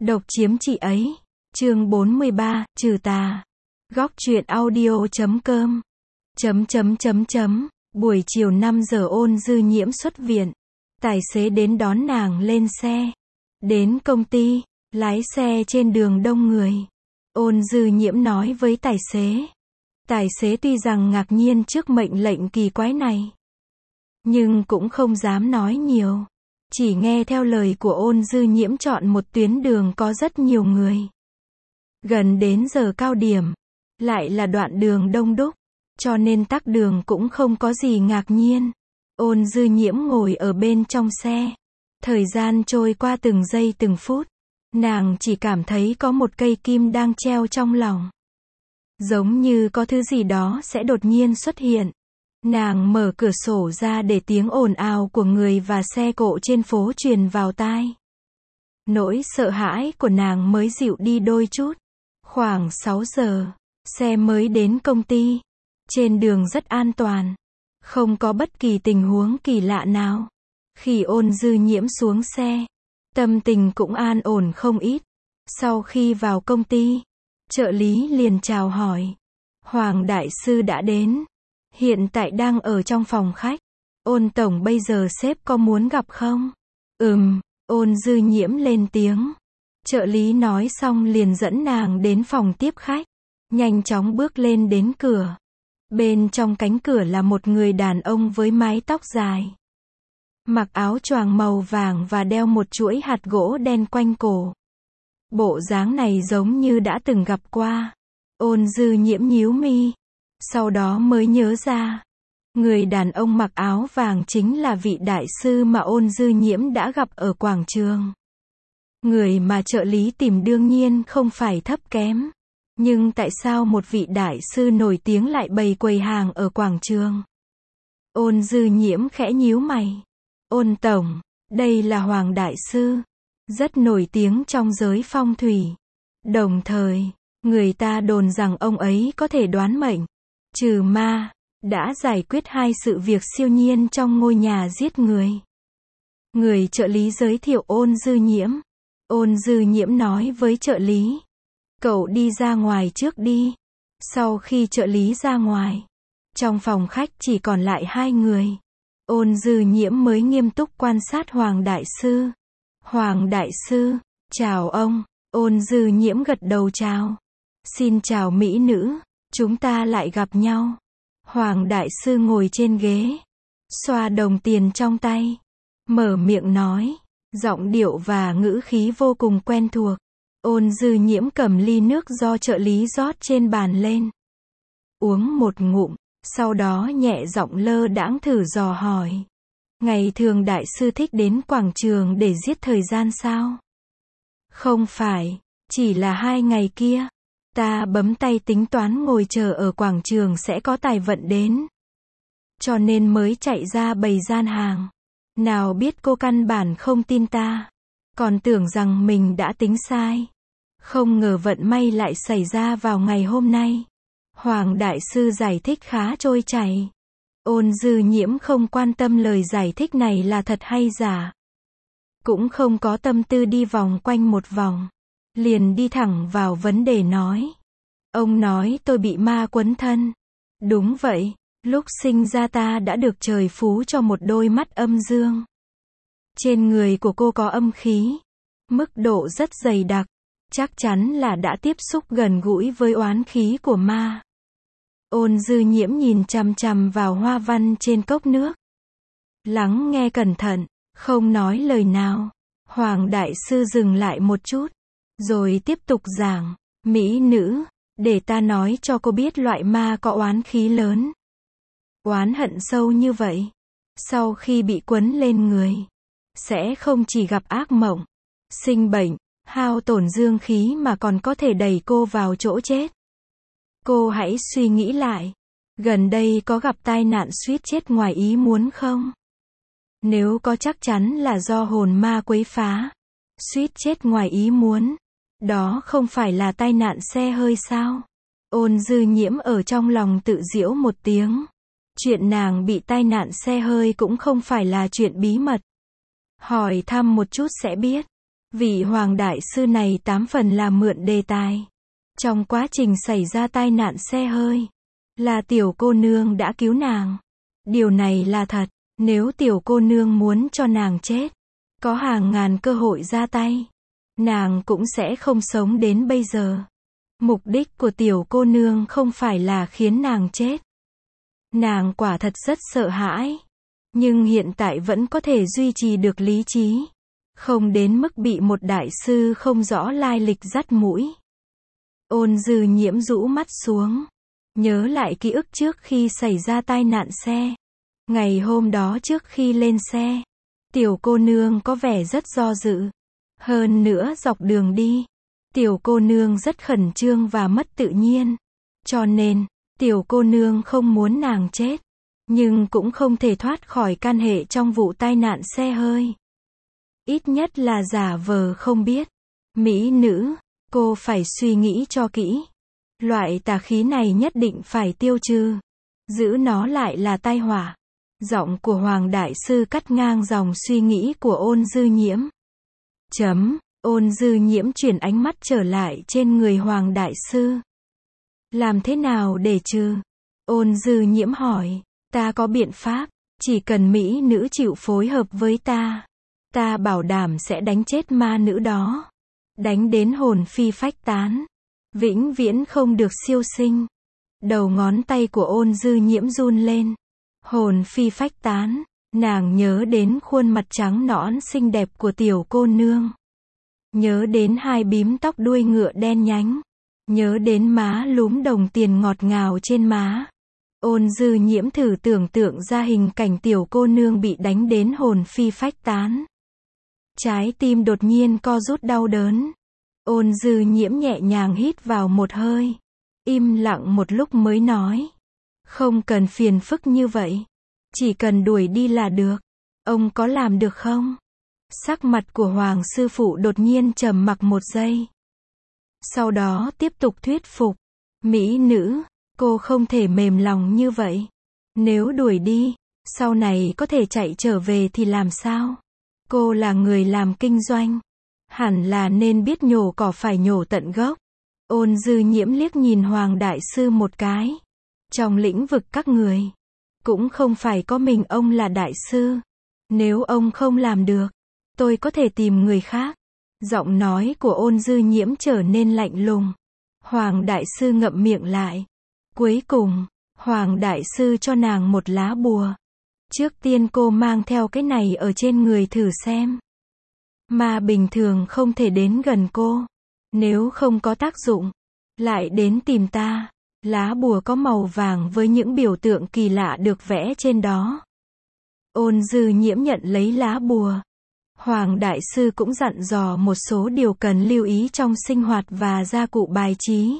Độc chiếm chị ấy. Chương 43, trừ tà. Góc truyện audio.com. Buổi chiều 5 giờ Ôn Dư Nhiễm xuất viện. Tài xế đến đón nàng lên xe. Đến công ty, lái xe trên đường đông người. Ôn Dư Nhiễm nói với tài xế. Tài xế tuy rằng ngạc nhiên trước mệnh lệnh kỳ quái này, nhưng cũng không dám nói nhiều. Chỉ nghe theo lời của Ôn Dư Nhiễm chọn một tuyến đường có rất nhiều người. Gần đến giờ cao điểm, lại là đoạn đường đông đúc, cho nên tắc đường cũng không có gì ngạc nhiên. Ôn Dư Nhiễm ngồi ở bên trong xe. Thời gian trôi qua từng giây từng phút. Nàng chỉ cảm thấy có một cây kim đang treo trong lòng. Giống như có thứ gì đó sẽ đột nhiên xuất hiện. Nàng mở cửa sổ ra để tiếng ồn ào của người và xe cộ trên phố truyền vào tai. Nỗi sợ hãi của nàng mới dịu đi đôi chút. Khoảng 6 giờ, xe mới đến công ty. Trên đường rất an toàn. Không có bất kỳ tình huống kỳ lạ nào. Khi Ôn Dư Nhiễm xuống xe, tâm tình cũng an ổn không ít. Sau khi vào công ty, trợ lý liền chào hỏi. Hoàng Đại Sư đã đến. Hiện tại đang ở trong phòng khách. Ôn Tổng bây giờ sếp có muốn gặp không? Ôn Dư Nhiễm lên tiếng. Trợ lý nói xong liền dẫn nàng đến phòng tiếp khách. Nhanh chóng bước lên đến cửa. Bên trong cánh cửa là một người đàn ông với mái tóc dài. Mặc áo choàng màu vàng và đeo một chuỗi hạt gỗ đen quanh cổ. Bộ dáng này giống như đã từng gặp qua. Ôn Dư Nhiễm nhíu mi. Sau đó mới nhớ ra. Người đàn ông mặc áo vàng chính là vị đại sư mà Ôn Dư Nhiễm đã gặp ở quảng trường. Người mà trợ lý tìm đương nhiên không phải thấp kém. Nhưng tại sao một vị đại sư nổi tiếng lại bày quầy hàng ở quảng trường? Ôn Dư Nhiễm khẽ nhíu mày. Ôn Tổng, đây là Hoàng Đại Sư. Rất nổi tiếng trong giới phong thủy. Đồng thời, người ta đồn rằng ông ấy có thể đoán mệnh, trừ ma, đã giải quyết 2 sự việc siêu nhiên trong ngôi nhà giết người. Người trợ lý giới thiệu Ôn Dư Nhiễm. Ôn Dư Nhiễm nói với trợ lý. Cậu đi ra ngoài trước đi. Sau khi trợ lý ra ngoài, trong phòng khách chỉ còn lại 2 người. Ôn Dư Nhiễm mới nghiêm túc quan sát Hoàng Đại Sư. Hoàng Đại Sư, chào ông. Ôn Dư Nhiễm gật đầu chào. Xin chào mỹ nữ, chúng ta lại gặp nhau. Hoàng Đại Sư ngồi trên ghế, xoa đồng tiền trong tay, mở miệng nói, giọng điệu và ngữ khí vô cùng quen thuộc. Ôn Dư Nhiễm cầm ly nước do trợ lý rót trên bàn lên. Uống một ngụm, sau đó nhẹ giọng lơ đãng thử dò hỏi. Ngày thường Đại Sư thích đến quảng trường để giết thời gian sao? Không phải, chỉ là 2 ngày kia. Ta bấm tay tính toán ngồi chờ ở quảng trường sẽ có tài vận đến. Cho nên mới chạy ra bày gian hàng. Nào biết cô căn bản không tin ta. Còn tưởng rằng mình đã tính sai. Không ngờ vận may lại xảy ra vào ngày hôm nay. Hoàng Đại Sư giải thích khá trôi chảy. Ôn Dư Nhiễm không quan tâm lời giải thích này là thật hay giả. Cũng không có tâm tư đi vòng quanh một vòng. Liền đi thẳng vào vấn đề nói. Ông nói tôi bị ma quấn thân. Đúng vậy, lúc sinh ra ta đã được trời phú cho một đôi mắt âm dương. Trên người của cô có âm khí. Mức độ rất dày đặc. Chắc chắn là đã tiếp xúc gần gũi với oán khí của ma. Ôn Dư Nhiễm nhìn chằm chằm vào hoa văn trên cốc nước. Lắng nghe cẩn thận, không nói lời nào. Hoàng Đại Sư dừng lại một chút, rồi tiếp tục giảng. Mỹ nữ, để ta nói cho cô biết loại ma có oán khí lớn. Oán hận sâu như vậy. Sau khi bị quấn lên người, sẽ không chỉ gặp ác mộng, sinh bệnh, hao tổn dương khí mà còn có thể đẩy cô vào chỗ chết. Cô hãy suy nghĩ lại. Gần đây có gặp tai nạn suýt chết ngoài ý muốn không? Nếu có chắc chắn là do hồn ma quấy phá. Suýt chết ngoài ý muốn. Đó không phải là tai nạn xe hơi sao? Ôn Dư Nhiễm ở trong lòng tự giễu một tiếng. Chuyện nàng bị tai nạn xe hơi cũng không phải là chuyện bí mật. Hỏi thăm một chút sẽ biết. Vị Hoàng đại sư này 8 phần là mượn đề tài. Trong quá trình xảy ra tai nạn xe hơi, là tiểu cô nương đã cứu nàng. Điều này là thật, nếu tiểu cô nương muốn cho nàng chết, có hàng ngàn cơ hội ra tay, nàng cũng sẽ không sống đến bây giờ. Mục đích của tiểu cô nương không phải là khiến nàng chết. Nàng quả thật rất sợ hãi, nhưng hiện tại vẫn có thể duy trì được lý trí, không đến mức bị một đại sư không rõ lai lịch dắt mũi. Ôn Dư Nhiễm rũ mắt xuống, nhớ lại ký ức trước khi xảy ra tai nạn xe. Ngày hôm đó trước khi lên xe, tiểu cô nương có vẻ rất do dự. Hơn nữa dọc đường đi, tiểu cô nương rất khẩn trương và mất tự nhiên. Cho nên, tiểu cô nương không muốn nàng chết, nhưng cũng không thể thoát khỏi can hệ trong vụ tai nạn xe hơi. Ít nhất là giả vờ không biết. Mỹ nữ, cô phải suy nghĩ cho kỹ. Loại tà khí này nhất định phải tiêu trừ. Giữ nó lại là tai họa. Giọng của Hoàng đại sư cắt ngang dòng suy nghĩ của Ôn Dư Nhiễm. Ôn Dư Nhiễm chuyển ánh mắt trở lại trên người Hoàng đại sư. Làm thế nào để trừ? Ôn Dư Nhiễm hỏi. Ta có biện pháp, chỉ cần mỹ nữ chịu phối hợp với ta, ta bảo đảm sẽ đánh chết ma nữ đó. Đánh đến hồn phi phách tán, vĩnh viễn không được siêu sinh. Đầu ngón tay của Ôn Dư Nhiễm run lên. Hồn phi phách tán, nàng nhớ đến khuôn mặt trắng nõn xinh đẹp của tiểu cô nương. Nhớ đến hai bím tóc đuôi ngựa đen nhánh. Nhớ đến má lúm đồng tiền ngọt ngào trên má. Ôn Dư Nhiễm thử tưởng tượng ra hình cảnh tiểu cô nương bị đánh đến hồn phi phách tán. Trái tim đột nhiên co rút đau đớn. Ôn Dư Nhiễm nhẹ nhàng hít vào một hơi. Im lặng một lúc mới nói. Không cần phiền phức như vậy. Chỉ cần đuổi đi là được. Ông có làm được không? Sắc mặt của Hoàng sư phụ đột nhiên trầm mặc một giây. Sau đó tiếp tục thuyết phục. Mỹ nữ, cô không thể mềm lòng như vậy. Nếu đuổi đi, sau này có thể chạy trở về thì làm sao? Cô là người làm kinh doanh, hẳn là nên biết nhổ cỏ phải nhổ tận gốc. Ôn Dư Nhiễm liếc nhìn Hoàng đại sư một cái. Trong lĩnh vực các người, cũng không phải có mình ông là đại sư. Nếu ông không làm được, tôi có thể tìm người khác. Giọng nói của Ôn Dư Nhiễm trở nên lạnh lùng. Hoàng đại sư ngậm miệng lại. Cuối cùng, Hoàng đại sư cho nàng một lá bùa. Trước tiên cô mang theo cái này ở trên người thử xem. Ma bình thường không thể đến gần cô. Nếu không có tác dụng, lại đến tìm ta. Lá bùa có màu vàng với những biểu tượng kỳ lạ được vẽ trên đó. Ôn Dư Nhiễm nhận lấy lá bùa. Hoàng đại sư cũng dặn dò một số điều cần lưu ý trong sinh hoạt và gia cụ bài trí.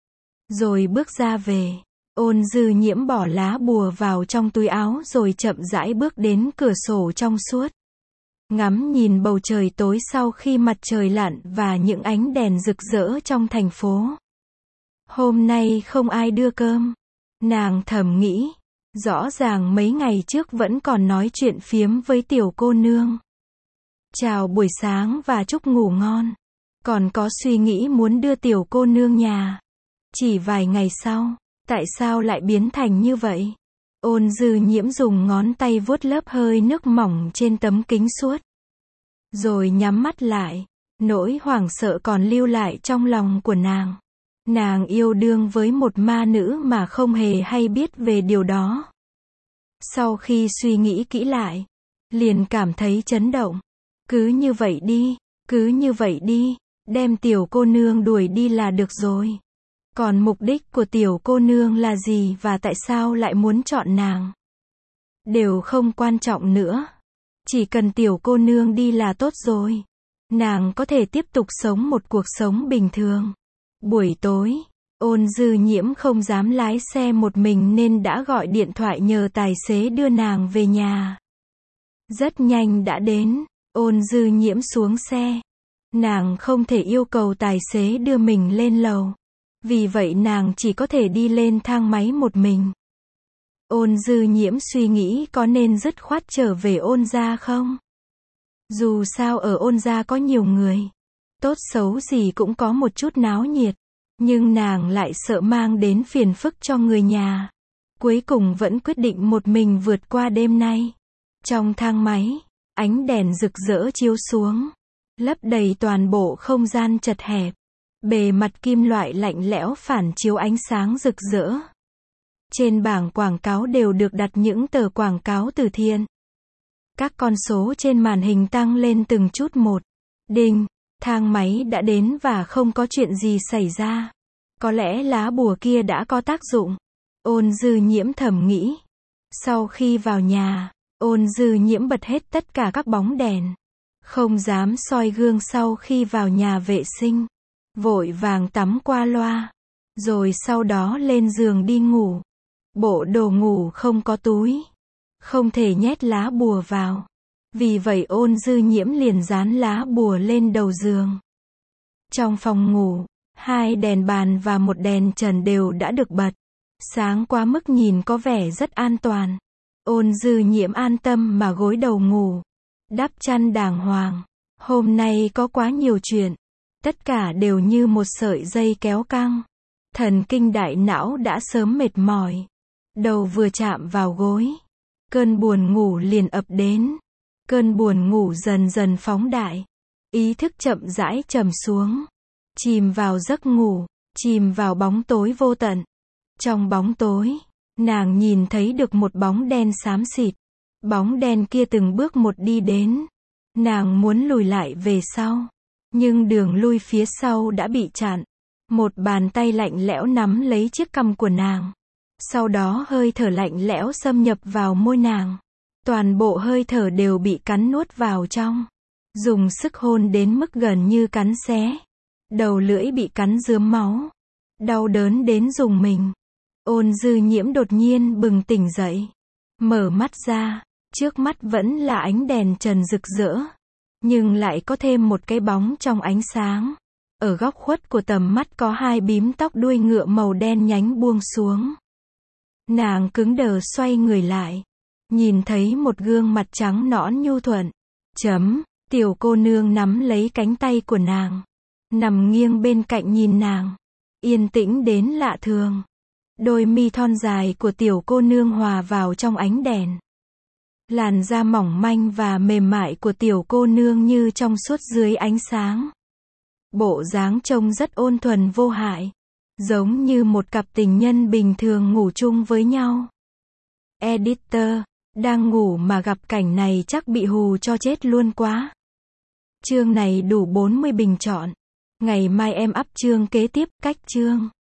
Rồi bước ra về. Ôn Dư Nhiễm bỏ lá bùa vào trong túi áo rồi chậm rãi bước đến cửa sổ trong suốt. Ngắm nhìn bầu trời tối sau khi mặt trời lặn và những ánh đèn rực rỡ trong thành phố. Hôm nay không ai đưa cơm. Nàng thầm nghĩ. Rõ ràng mấy ngày trước vẫn còn nói chuyện phiếm với tiểu cô nương. Chào buổi sáng và chúc ngủ ngon. Còn có suy nghĩ muốn đưa tiểu cô nương nhà. Chỉ vài ngày sau, tại sao lại biến thành như vậy? Ôn Dư Nhiễm dùng ngón tay vuốt lớp hơi nước mỏng trên tấm kính suốt. Rồi nhắm mắt lại. Nỗi hoảng sợ còn lưu lại trong lòng của nàng. Nàng yêu đương với một ma nữ mà không hề hay biết về điều đó. Sau khi suy nghĩ kỹ lại, liền cảm thấy chấn động. Cứ như vậy đi, đem tiểu cô nương đuổi đi là được rồi. Còn mục đích của tiểu cô nương là gì và tại sao lại muốn chọn nàng? Đều không quan trọng nữa. Chỉ cần tiểu cô nương đi là tốt rồi. Nàng có thể tiếp tục sống một cuộc sống bình thường. Buổi tối, Ôn Dư Nhiễm không dám lái xe một mình nên đã gọi điện thoại nhờ tài xế đưa nàng về nhà. Rất nhanh đã đến. Ôn Dư Nhiễm xuống xe. Nàng không thể yêu cầu tài xế đưa mình lên lầu. Vì vậy nàng chỉ có thể đi lên thang máy một mình. Ôn Dư Nhiễm suy nghĩ có nên dứt khoát trở về Ôn gia không? Dù sao ở ôn gia có nhiều người. Tốt xấu gì cũng có một chút náo nhiệt. Nhưng nàng lại sợ mang đến phiền phức cho người nhà. Cuối cùng vẫn quyết định một mình vượt qua đêm nay. Trong thang máy, ánh đèn rực rỡ chiếu xuống, lấp đầy toàn bộ không gian chật hẹp. Bề mặt kim loại lạnh lẽo phản chiếu ánh sáng rực rỡ. Trên bảng quảng cáo đều được đặt những tờ quảng cáo từ thiện. Các con số trên màn hình tăng lên từng chút một. Đinh, thang máy đã đến và không có chuyện gì xảy ra. Có lẽ lá bùa kia đã có tác dụng. Ôn Dư Nhiễm thầm nghĩ. Sau khi vào nhà, Ôn Dư Nhiễm bật hết tất cả các bóng đèn. Không dám soi gương sau khi vào nhà vệ sinh. Vội vàng tắm qua loa. Rồi sau đó lên giường đi ngủ. Bộ đồ ngủ không có túi. Không thể nhét lá bùa vào. Vì vậy Ôn Dư Nhiễm liền dán lá bùa lên đầu giường. Trong phòng ngủ, 2 đèn bàn và 1 đèn trần đều đã được bật. Sáng quá mức nhìn có vẻ rất an toàn. Ôn Dư Nhiễm an tâm mà gối đầu ngủ. Đắp chăn đàng hoàng. Hôm nay có quá nhiều chuyện. Tất cả đều như một sợi dây kéo căng. Thần kinh đại não đã sớm mệt mỏi. Đầu vừa chạm vào gối. Cơn buồn ngủ liền ập đến. Cơn buồn ngủ dần dần phóng đại. Ý thức chậm rãi trầm xuống. Chìm vào giấc ngủ. Chìm vào bóng tối vô tận. Trong bóng tối, nàng nhìn thấy được một bóng đen xám xịt. Bóng đen kia từng bước một đi đến. Nàng muốn lùi lại về sau. Nhưng đường lui phía sau đã bị chặn. Một bàn tay lạnh lẽo nắm lấy chiếc cằm của nàng. Sau đó hơi thở lạnh lẽo xâm nhập vào môi nàng. Toàn bộ hơi thở đều bị cắn nuốt vào trong. Dùng sức hôn đến mức gần như cắn xé. Đầu lưỡi bị cắn rướm máu. Đau đớn đến rùng mình. Ôn Dư Nhiễm đột nhiên bừng tỉnh dậy. Mở mắt ra, trước mắt vẫn là ánh đèn trần rực rỡ. Nhưng lại có thêm một cái bóng trong ánh sáng. Ở góc khuất của tầm mắt có 2 bím tóc đuôi ngựa màu đen nhánh buông xuống. Nàng cứng đờ xoay người lại. Nhìn thấy một gương mặt trắng nõn nhu thuận. Tiểu cô nương nắm lấy cánh tay của nàng. Nằm nghiêng bên cạnh nhìn nàng. Yên tĩnh đến lạ thường. Đôi mi thon dài của tiểu cô nương hòa vào trong ánh đèn. Làn da mỏng manh và mềm mại của tiểu cô nương như trong suốt dưới ánh sáng. Bộ dáng trông rất ôn thuần vô hại. Giống như một cặp tình nhân bình thường ngủ chung với nhau. Editor, đang ngủ mà gặp cảnh này chắc bị hù cho chết luôn quá. Chương này đủ 40 bình chọn. Ngày mai em up chương kế tiếp, cách chương.